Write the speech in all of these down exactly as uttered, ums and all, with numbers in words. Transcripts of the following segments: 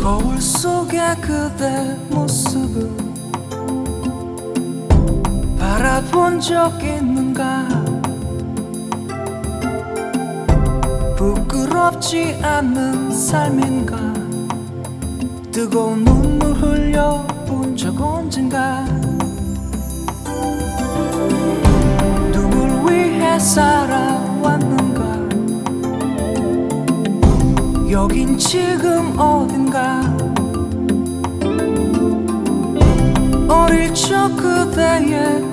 거울 속의 그대 모습을 바라본 적 있는가? 부끄럽지 않은 삶인가? 뜨거운 눈물 흘려본 적 언젠가? 누굴 위해 살아왔는가? 여긴 지금 어딘가? 어릴 적 그대의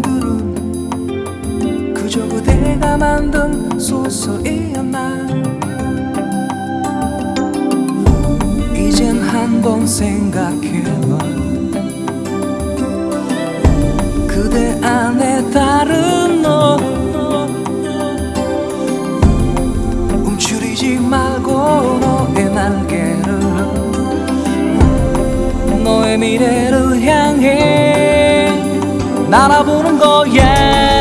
꿈들은 그저 그대가 만든 소설이었나? 이젠 한번 생각해봐. 그대 안에 다른 너 움츠리지 말고 너의 날개를 너의 미래를 향해 날아보는 거야.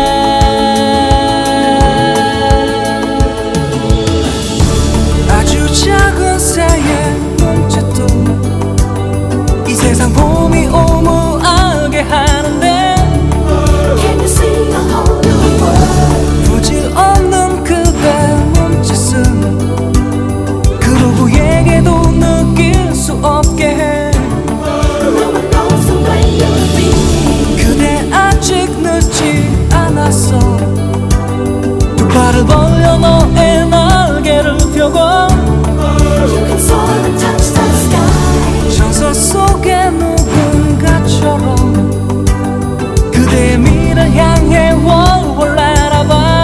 아주 작은 새의 몸짓도 이 세상 봄이 오무하게 하는데 Can you see a whole new world? 부질 없는 그대 몸짓은 그 누구에게도 느낄 수 없게 해. No one knows the way you'll be. 그대 아직 늦지 않았어. 두 발을 벌려 너의 날개를 펴고 You can soar and touch the sky. 정서 속의 누군가처럼 그대의 미래를 향해 월월 날아봐.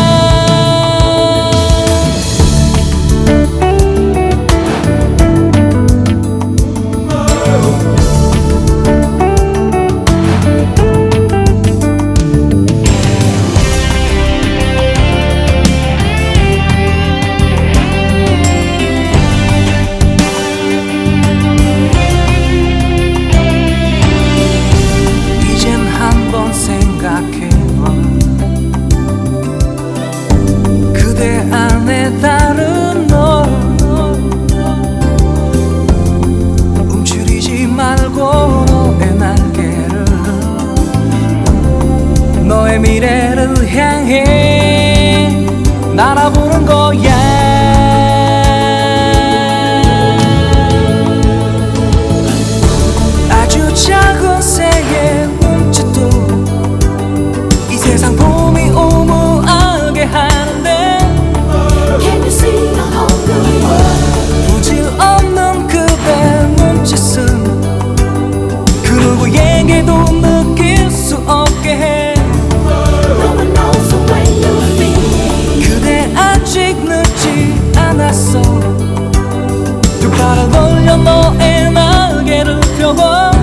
이젠 한번 생각해봐. 그대 안에 다른 너 움츠리지 말고 너의 날개를 너의 미래를 향해 날아보는 거야. 아주 작은 새의 몸짓도 이 세상 봄이 오무하게 하는데 Can you see a whole new world? 부질 없는 그대 몸짓은 그 누구에게도 느낄 수 없게 해. No one knows the way you'll be. 그대 아직 늦지 않았어. 두 발을 벌려 너의 날개를 펴고